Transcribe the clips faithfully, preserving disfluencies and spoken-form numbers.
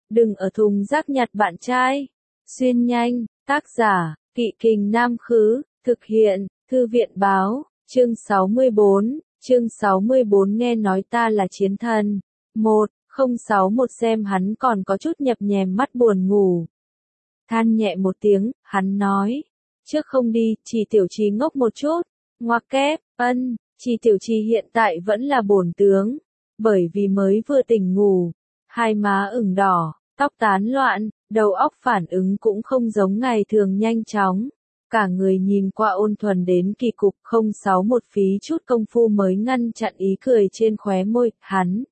Đừng ở thùng rác nhặt bạn trai. Xuyên nhanh, tác giả, Kỵ Kình Nam Khứ, thực hiện, Thư viện Báo, chương sáu mươi bốn, chương sáu mươi bốn nghe nói ta là chiến thần. một, không sáu một xem hắn còn có chút nhập nhèm mắt buồn ngủ. Than nhẹ một tiếng, hắn nói, trước không đi, chỉ tiểu trì ngốc một chút, ngoặc kép, ân, chỉ tiểu trì hiện tại vẫn là bổn tướng, bởi vì mới vừa tỉnh ngủ, hai má ửng đỏ, tóc tán loạn, đầu óc phản ứng cũng không giống ngày thường nhanh chóng, cả người nhìn qua ôn thuần đến kỳ cục. Không sáu một phí chút công phu mới ngăn chặn ý cười trên khóe môi, hắn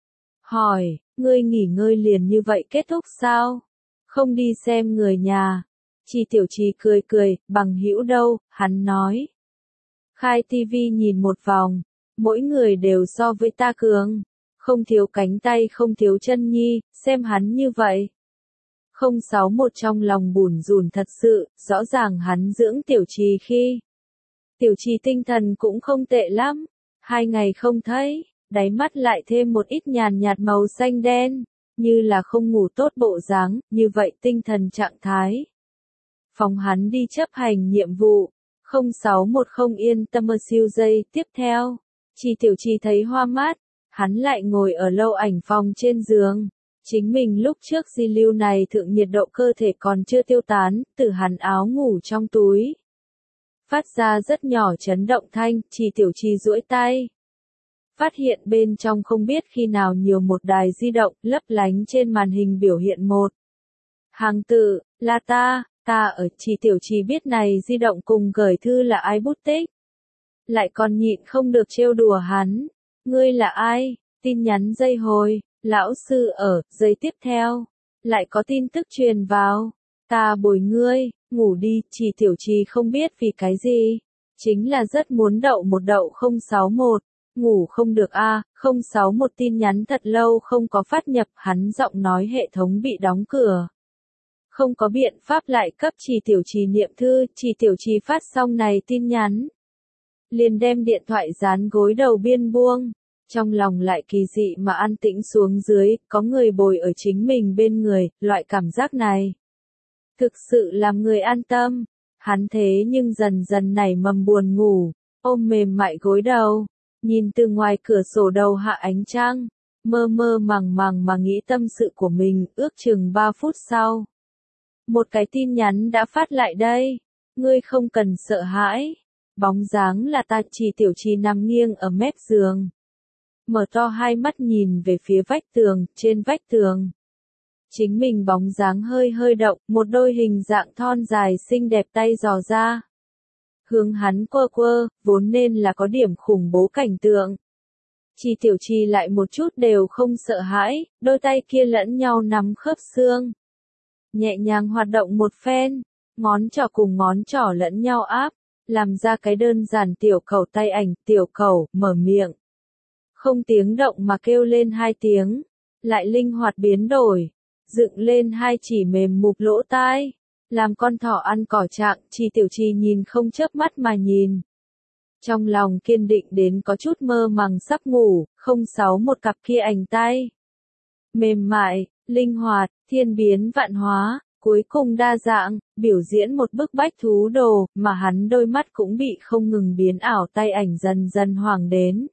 hỏi, ngươi nghỉ ngơi liền như vậy kết thúc sao? Không đi xem người nhà. Chỉ tiểu trì cười cười, bằng hữu đâu, hắn nói. Khai tivi nhìn một vòng, mỗi người đều so với ta cường, không thiếu cánh tay không thiếu chân nhi, xem hắn như vậy. Không sáu một trong lòng bủn rủn thật sự, rõ ràng hắn dưỡng tiểu trì khi. Tiểu trì tinh thần cũng không tệ lắm, hai ngày không thấy, đáy mắt lại thêm một ít nhàn nhạt màu xanh đen, như là không ngủ tốt bộ dáng, như vậy tinh thần trạng thái. Phòng hắn đi chấp hành nhiệm vụ, không sáu một không yên tâm ở siêu giây tiếp theo, chỉ tiểu trì thấy hoa mát, hắn lại ngồi ở lâu ảnh phòng trên giường. Chính mình lúc trước di lưu này thượng nhiệt độ cơ thể còn chưa tiêu tán, từ hắn áo ngủ trong túi. Phát ra rất nhỏ chấn động thanh, chỉ tiểu trì duỗi tay. Phát hiện bên trong không biết khi nào nhiều một đài di động, lấp lánh trên màn hình biểu hiện một hàng tự, là ta, ta ở. Chỉ tiểu trì biết này di động cùng gửi thư là ai bút tích. Lại còn nhịn không được trêu đùa hắn. Ngươi là ai? Tin nhắn dây hồi, lão sư ở, giây tiếp theo. Lại có tin tức truyền vào. Ta bồi ngươi, ngủ đi. Chỉ tiểu trì không biết vì cái gì. Chính là rất muốn đậu một đậu không sáu một. Ngủ không được a, à, không sáu một tin nhắn thật lâu không có phát nhập, hắn giọng nói hệ thống bị đóng cửa. Không có biện pháp lại cấp chỉ tiểu trì niệm thư, chỉ tiểu trì phát xong này tin nhắn. Liền đem điện thoại dán gối đầu biên buông, trong lòng lại kỳ dị mà an tĩnh xuống dưới, có người bồi ở chính mình bên người, loại cảm giác này. Thực sự làm người an tâm, hắn thế nhưng dần dần nảy mầm buồn ngủ, ôm mềm mại gối đầu. Nhìn từ ngoài cửa sổ đầu hạ ánh trăng, mơ mơ màng màng mà nghĩ tâm sự của mình, ước chừng ba phút sau. Một cái tin nhắn đã phát lại đây, ngươi không cần sợ hãi, bóng dáng là ta. Chỉ tiểu trì nằm nghiêng ở mép giường. Mở to hai mắt nhìn về phía vách tường, trên vách tường. Chính mình bóng dáng hơi hơi động, một đôi hình dạng thon dài xinh đẹp tay dò ra. Hướng hắn quơ quơ, vốn nên là có điểm khủng bố cảnh tượng. Chỉ tiểu trì lại một chút đều không sợ hãi, đôi tay kia lẫn nhau nắm khớp xương. Nhẹ nhàng hoạt động một phen, ngón trỏ cùng ngón trỏ lẫn nhau áp, làm ra cái đơn giản tiểu cầu tay ảnh, tiểu cầu, mở miệng. Không tiếng động mà kêu lên hai tiếng, lại linh hoạt biến đổi, dựng lên hai chỉ mềm mục lỗ tai. Làm con thỏ ăn cỏ trạng, chỉ tiểu trì nhìn không chớp mắt mà nhìn. Trong lòng kiên định đến có chút mơ màng sắp ngủ, không sáu một cặp kia ảnh tay. Mềm mại, linh hoạt, thiên biến vạn hóa, cuối cùng đa dạng, biểu diễn một bức bách thú đồ, mà hắn đôi mắt cũng bị không ngừng biến ảo tay ảnh dần dần hoàng đến.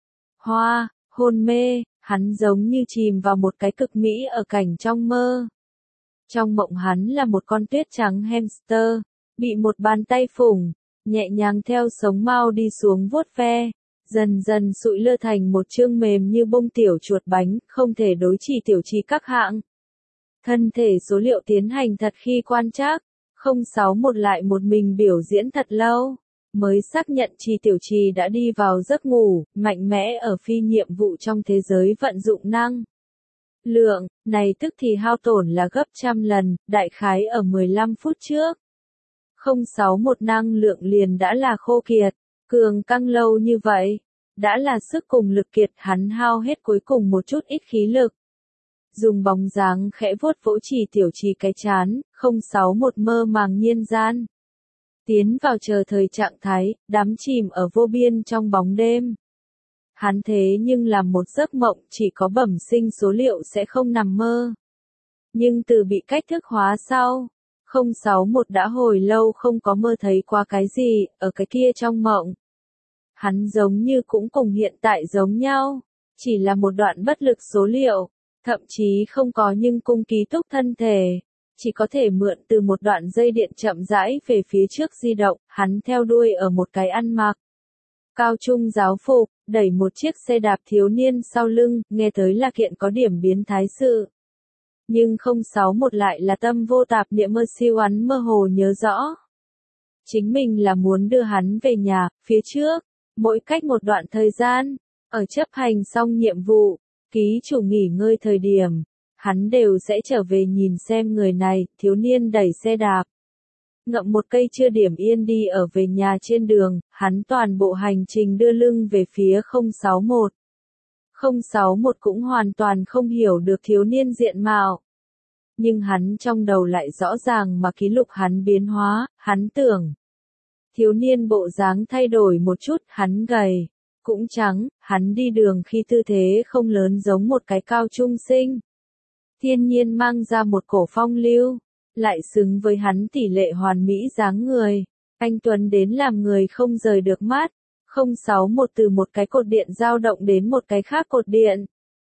Hoa, hôn mê, hắn giống như chìm vào một cái cực mỹ ở cảnh trong mơ. Trong mộng hắn là một con tuyết trắng hamster, bị một bàn tay phủng, nhẹ nhàng theo sống mau đi xuống vuốt ve, dần dần sụi lơ thành một chương mềm như bông tiểu chuột bánh, không thể đối trị tiểu trì các hạng. Thân thể số liệu tiến hành thật khi quan trắc, không sáu một lại một mình biểu diễn thật lâu, mới xác nhận Chỉ tiểu trì đã đi vào giấc ngủ, mạnh mẽ ở phi nhiệm vụ trong thế giới vận dụng năng. Lượng, này tức thì hao tổn là gấp trăm lần, đại khái ở mười lăm phút trước. không sáu một năng lượng liền đã là khô kiệt, cường căng lâu như vậy, đã là sức cùng lực kiệt, hắn hao hết cuối cùng một chút ít khí lực. Dùng bóng dáng khẽ vuốt vỗ Chỉ tiểu trì cái chán, không sáu một mơ màng nhiên gian. Tiến vào chờ thời trạng thái, đắm chìm ở vô biên trong bóng đêm. Hắn thế nhưng làm một giấc mộng chỉ có bẩm sinh số liệu sẽ không nằm mơ. Nhưng từ bị cách thức hóa sau, không sáu một đã hồi lâu không có mơ thấy qua cái gì, ở cái kia trong mộng. Hắn giống như cũng cùng hiện tại giống nhau, chỉ là một đoạn bất lực số liệu, thậm chí không có nhưng cung ký túc thân thể, chỉ có thể mượn từ một đoạn dây điện chậm rãi về phía trước di động, hắn theo đuôi ở một cái ăn mặc. Cao trung giáo phục, đẩy một chiếc xe đạp thiếu niên sau lưng, nghe tới là kiện có điểm biến thái sự. Nhưng không sáu một lại là tâm vô tạp niệm mơ siêu hắn mơ hồ nhớ rõ. Chính mình là muốn đưa hắn về nhà, phía trước, mỗi cách một đoạn thời gian, ở chấp hành xong nhiệm vụ, ký chủ nghỉ ngơi thời điểm, hắn đều sẽ trở về nhìn xem người này, thiếu niên đẩy xe đạp. Ngậm một cây chưa điểm yên đi ở về nhà trên đường, hắn toàn bộ hành trình đưa lưng về phía không sáu một. không sáu một cũng hoàn toàn không hiểu được thiếu niên diện mạo. Nhưng hắn trong đầu lại rõ ràng mà ký lục hắn biến hóa, hắn tưởng. Thiếu niên bộ dáng thay đổi một chút, hắn gầy, cũng trắng, hắn đi đường khi tư thế không lớn giống một cái cao trung sinh. Thiên nhiên mang ra một cổ phong lưu, lại xứng với hắn tỷ lệ hoàn mỹ dáng người. Anh Tuấn đến làm người không rời được mắt. không sáu một từ một cái cột điện dao động đến một cái khác cột điện.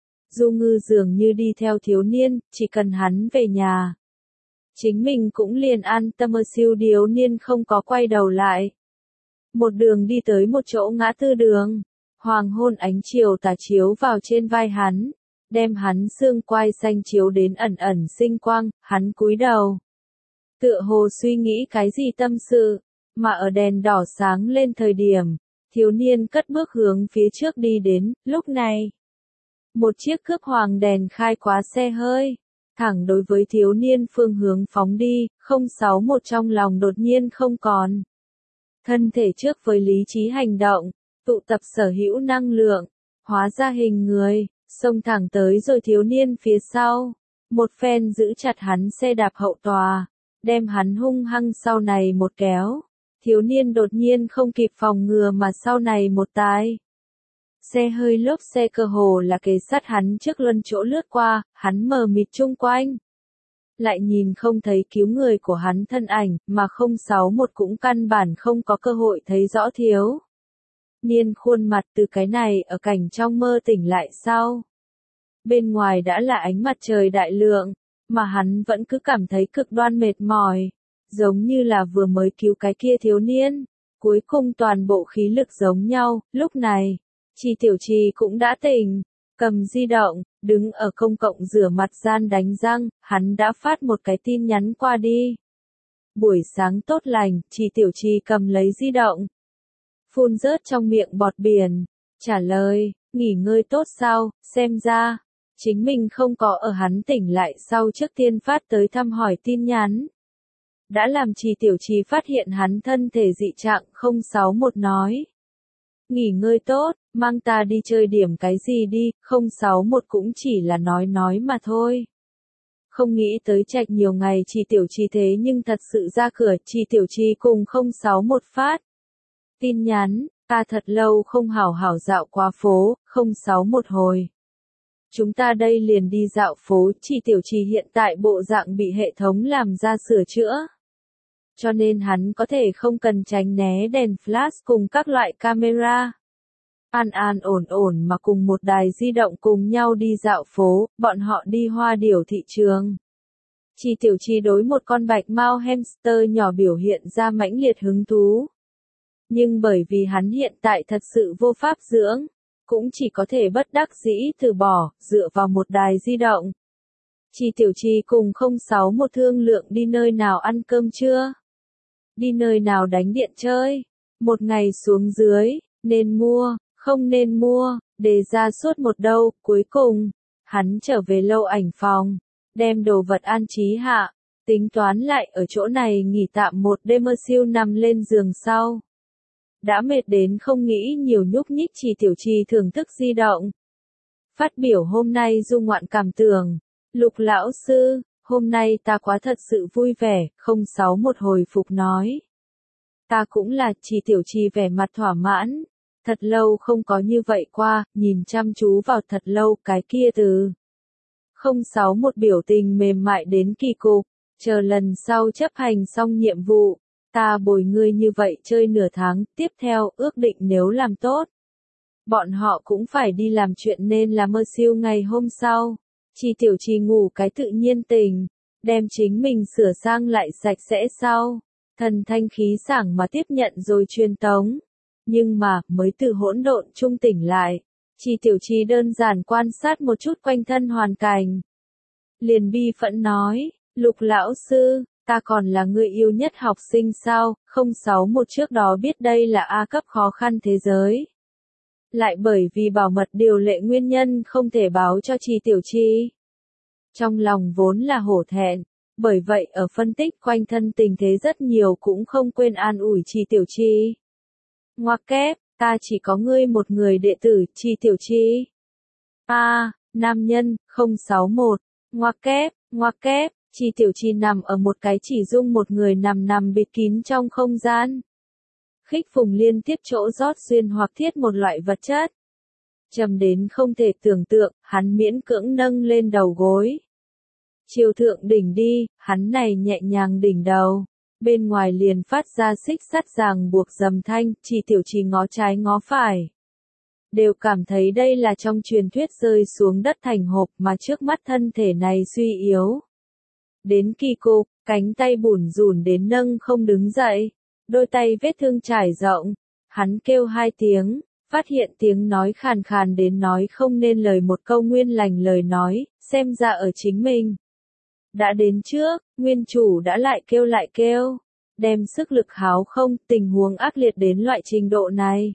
Du Ngư dường như đi theo thiếu niên, chỉ cần hắn về nhà. Chính mình cũng liền an tâm ở siêu thiếu niên không có quay đầu lại. Một đường đi tới một chỗ ngã tư đường. Hoàng hôn ánh chiều tà chiếu vào trên vai hắn. Đem hắn xương quai xanh chiếu đến ẩn ẩn sinh quang, hắn cúi đầu. Tựa hồ suy nghĩ cái gì tâm sự, mà ở đèn đỏ sáng lên thời điểm, thiếu niên cất bước hướng phía trước đi đến, lúc này. Một chiếc cướp hoàng đèn khai quá xe hơi, thẳng đối với thiếu niên phương hướng phóng đi, không sáu một trong lòng đột nhiên không còn. Thân thể trước với lý trí hành động, tụ tập sở hữu năng lượng, hóa ra hình người. Xông thẳng tới rồi thiếu niên phía sau, một phen giữ chặt hắn xe đạp hậu tòa, đem hắn hung hăng sau này một kéo. Thiếu niên đột nhiên không kịp phòng ngừa mà sau này một tái. Xe hơi lốp xe cơ hồ là kề sát hắn trước luân chỗ lướt qua, hắn mờ mịt chung quanh. Lại nhìn không thấy cứu người của hắn thân ảnh, mà không sáu một cũng căn bản không có cơ hội thấy rõ thiếu niên khuôn mặt từ cái này ở cảnh trong mơ tỉnh lại sau. Bên ngoài đã là ánh mặt trời đại lượng, mà hắn vẫn cứ cảm thấy cực đoan mệt mỏi, giống như là vừa mới cứu cái kia thiếu niên. Cuối cùng toàn bộ khí lực giống nhau, lúc này, Chi Tiểu Trì cũng đã tỉnh, cầm di động, đứng ở công cộng rửa mặt gian đánh răng, hắn đã phát một cái tin nhắn qua đi. Buổi sáng tốt lành, Chi Tiểu Trì cầm lấy di động. Phun rớt trong miệng bọt biển, trả lời, nghỉ ngơi tốt sao, xem ra, chính mình không có ở hắn tỉnh lại sau trước tiên phát tới thăm hỏi tin nhắn. Đã làm Chi Tiểu Trì phát hiện hắn thân thể dị trạng không sáu một nói. Nghỉ ngơi tốt, mang ta đi chơi điểm cái gì đi, không sáu một cũng chỉ là nói nói mà thôi. Không nghĩ tới trạch nhiều ngày Chi Tiểu Trì thế nhưng thật sự ra cửa, Chi Tiểu Trì cùng không sáu một phát. Tin nhắn, ta thật lâu không hảo hảo dạo qua phố, không sáu một hồi. Chúng ta đây liền đi dạo phố, Chi Tiểu Trì hiện tại bộ dạng bị hệ thống làm ra sửa chữa. Cho nên hắn có thể không cần tránh né đèn flash cùng các loại camera. An an ổn ổn mà cùng một đài di động cùng nhau đi dạo phố, bọn họ đi hoa điểu thị trường. Chi Tiểu Trì đối một con bạch mao hamster nhỏ biểu hiện ra mãnh liệt hứng thú. Nhưng bởi vì hắn hiện tại thật sự vô pháp dưỡng, cũng chỉ có thể bất đắc dĩ từ bỏ, dựa vào một đài di động. Chi Tiểu Trì cùng không sáu một thương lượng đi nơi nào ăn cơm trưa. Đi nơi nào đánh điện chơi. Một ngày xuống dưới, nên mua, không nên mua, đề ra suốt một đâu, cuối cùng, hắn trở về lâu ảnh phòng, đem đồ vật an trí hạ, tính toán lại ở chỗ này nghỉ tạm một đêm mơ siêu nằm lên giường sau. Đã mệt đến không nghĩ nhiều nhúc nhích Chi Tiểu Trì thưởng thức di động. Phát biểu hôm nay du ngoạn cảm tưởng, Lục lão sư, hôm nay ta quá thật sự vui vẻ, không sáu một hồi phục nói. Ta cũng là, Chi Tiểu Trì vẻ mặt thỏa mãn, thật lâu không có như vậy qua, nhìn chăm chú vào thật lâu cái kia từ. không sáu một biểu tình mềm mại đến kỳ cục, chờ lần sau chấp hành xong nhiệm vụ, ta bồi ngươi như vậy chơi nửa tháng, tiếp theo ước định nếu làm tốt. Bọn họ cũng phải đi làm chuyện nên là mơ siêu ngày hôm sau. Chi Tiểu Chi ngủ cái tự nhiên tình, đem chính mình sửa sang lại sạch sẽ sau, thần thanh khí sảng mà tiếp nhận rồi truyền tống. Nhưng mà, mới từ hỗn độn trung tỉnh lại, Chi Tiểu Chi đơn giản quan sát một chút quanh thân hoàn cảnh. Liền bi phẫn nói, Lục lão sư, ta còn là người yêu nhất học sinh sao, không sáu một trước đó biết đây là A cấp khó khăn thế giới. Lại bởi vì bảo mật điều lệ nguyên nhân không thể báo cho Chi Tiểu Chi. Trong lòng vốn là hổ thẹn, bởi vậy ở phân tích quanh thân tình thế rất nhiều cũng không quên an ủi Chi Tiểu Chi. Ngoặc kép, ta chỉ có ngươi một người đệ tử, Chi Tiểu Chi. A, nam nhân, không sáu một, ngoặc kép, ngoặc kép, Chi Tiểu Chi nằm ở một cái chỉ dung một người nằm nằm bịt kín trong không gian. Khích Phùng liên tiếp chỗ rót xuyên hoặc thiết một loại vật chất. Trầm đến không thể tưởng tượng, hắn miễn cưỡng nâng lên đầu gối. Chiều thượng đỉnh đi, hắn này nhẹ nhàng đỉnh đầu. Bên ngoài liền phát ra xích sắt ràng buộc dầm thanh, Chi Tiểu Chi ngó trái ngó phải. Đều cảm thấy đây là trong truyền thuyết rơi xuống đất thành hộp mà trước mắt thân thể này suy yếu. Đến kỳ cục, cánh tay bủn rủn đến nâng không đứng dậy. Đôi tay vết thương trải rộng, hắn kêu hai tiếng, phát hiện tiếng nói khàn khàn đến nói không nên lời một câu nguyên lành lời nói, xem ra ở chính mình. Đã đến trước, nguyên chủ đã lại kêu lại kêu, đem sức lực háo không, tình huống ác liệt đến loại trình độ này.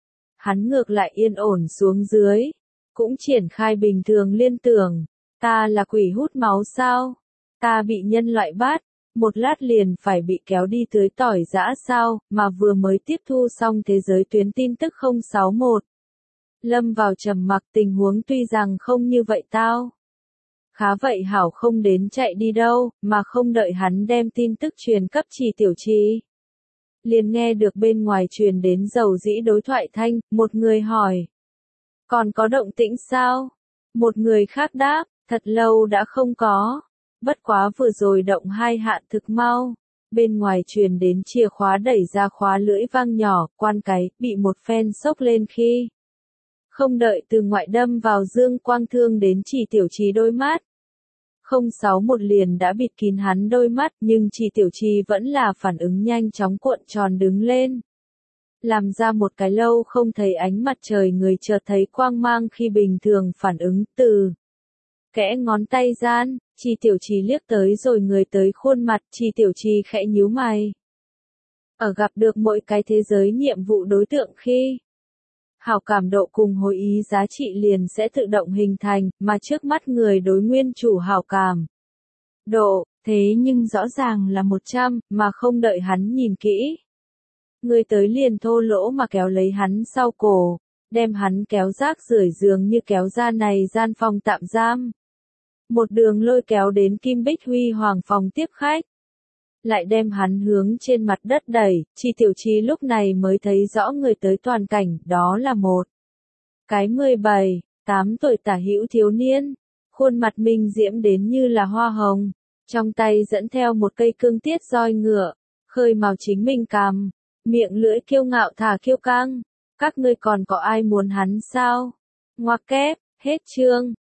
Hắn ngược lại yên ổn xuống dưới, cũng triển khai bình thường liên tưởng, ta là quỷ hút máu sao? Ta bị nhân loại bắt, một lát liền phải bị kéo đi tưới tỏi giã sao, mà vừa mới tiếp thu xong thế giới tuyến tin tức không sáu một. Lâm vào trầm mặc, tình huống tuy rằng không như vậy tao. Khá vậy hảo không đến chạy đi đâu, mà không đợi hắn đem tin tức truyền cấp Chi Tiểu Chi. Liền nghe được bên ngoài truyền đến dầu dĩ đối thoại thanh, một người hỏi. Còn có động tĩnh sao? Một người khác đáp, thật lâu đã không có. Bất quá vừa rồi động hai hạ thực mau. Bên ngoài truyền đến chìa khóa đẩy ra khóa lưỡi vang nhỏ, quan cái, bị một phen sốc lên khi. Không đợi từ ngoại đâm vào dương quang thương đến Chi Tiểu Chi đôi mắt. không sáu một liền đã bịt kín hắn đôi mắt, nhưng Chi Tiểu Chi vẫn là phản ứng nhanh chóng cuộn tròn đứng lên. Làm ra một cái lâu không thấy ánh mặt trời người chợt thấy quang mang khi bình thường phản ứng từ. Kẽ ngón tay gian, Chi Tiểu Chi liếc tới rồi người tới khuôn mặt, Chi Tiểu Chi khẽ nhíu mày. Ở gặp được mỗi cái thế giới nhiệm vụ đối tượng khi hảo cảm độ cùng hồi ý giá trị liền sẽ tự động hình thành, mà trước mắt người đối nguyên chủ hảo cảm độ, thế nhưng rõ ràng là một trăm, mà không đợi hắn nhìn kỹ. Người tới liền thô lỗ mà kéo lấy hắn sau cổ, đem hắn kéo rác rưởi giường như kéo ra này gian phòng tạm giam. Một đường lôi kéo đến Kim Bích Huy Hoàng phòng tiếp khách. Lại đem hắn hướng trên mặt đất đẩy, Chi Tiểu Chi lúc này mới thấy rõ người tới toàn cảnh, đó là một cái mười bảy, tám tuổi tả hữu thiếu niên, khuôn mặt minh diễm đến như là hoa hồng, trong tay dẫn theo một cây cương tiết roi ngựa, khơi mào chính mình cằm, miệng lưỡi kiêu ngạo thả kiêu căng, các ngươi còn có ai muốn hắn sao? Ngoặc kép, hết chương.